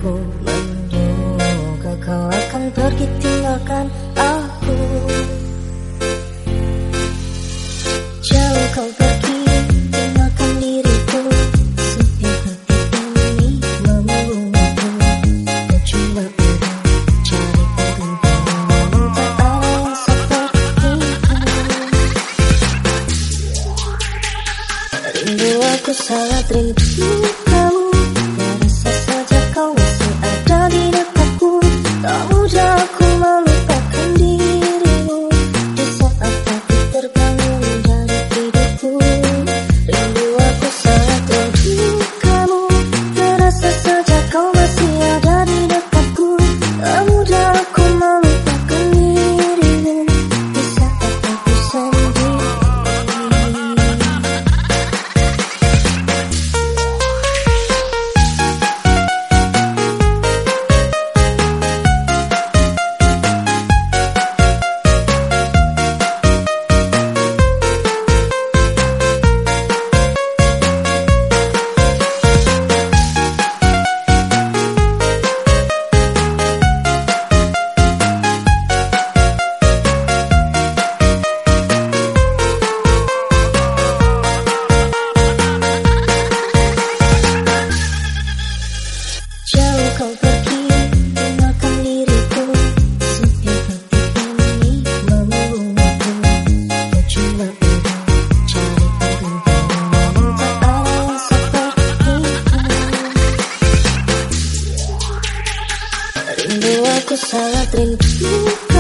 Aku menduga kau akan pergi tinggalkan aku. Jauh kau pergi tinggalkan diriku, sempit hati ini membuatku. Kau coba cari pengganti, namun tak ada yang sepertiku. Rindu, aku sangat rindu kamu. Rasa saja kau masih ada di dekatku. Tak mudah aku melupakan dirimu di saat aku terbangun dari tidurku. Rindu, aku sangat rindu kamu. Rasa saja kau masih ada di dekatku. Tak mudah aku melupakan dirimu di saat aku sendiri. Kau pergi tinggalkan diriku, sempit hati ini membuatku. Kau coba cari pengganti, namun tak ada yang sepertiku. Rindu, aku sangat rindu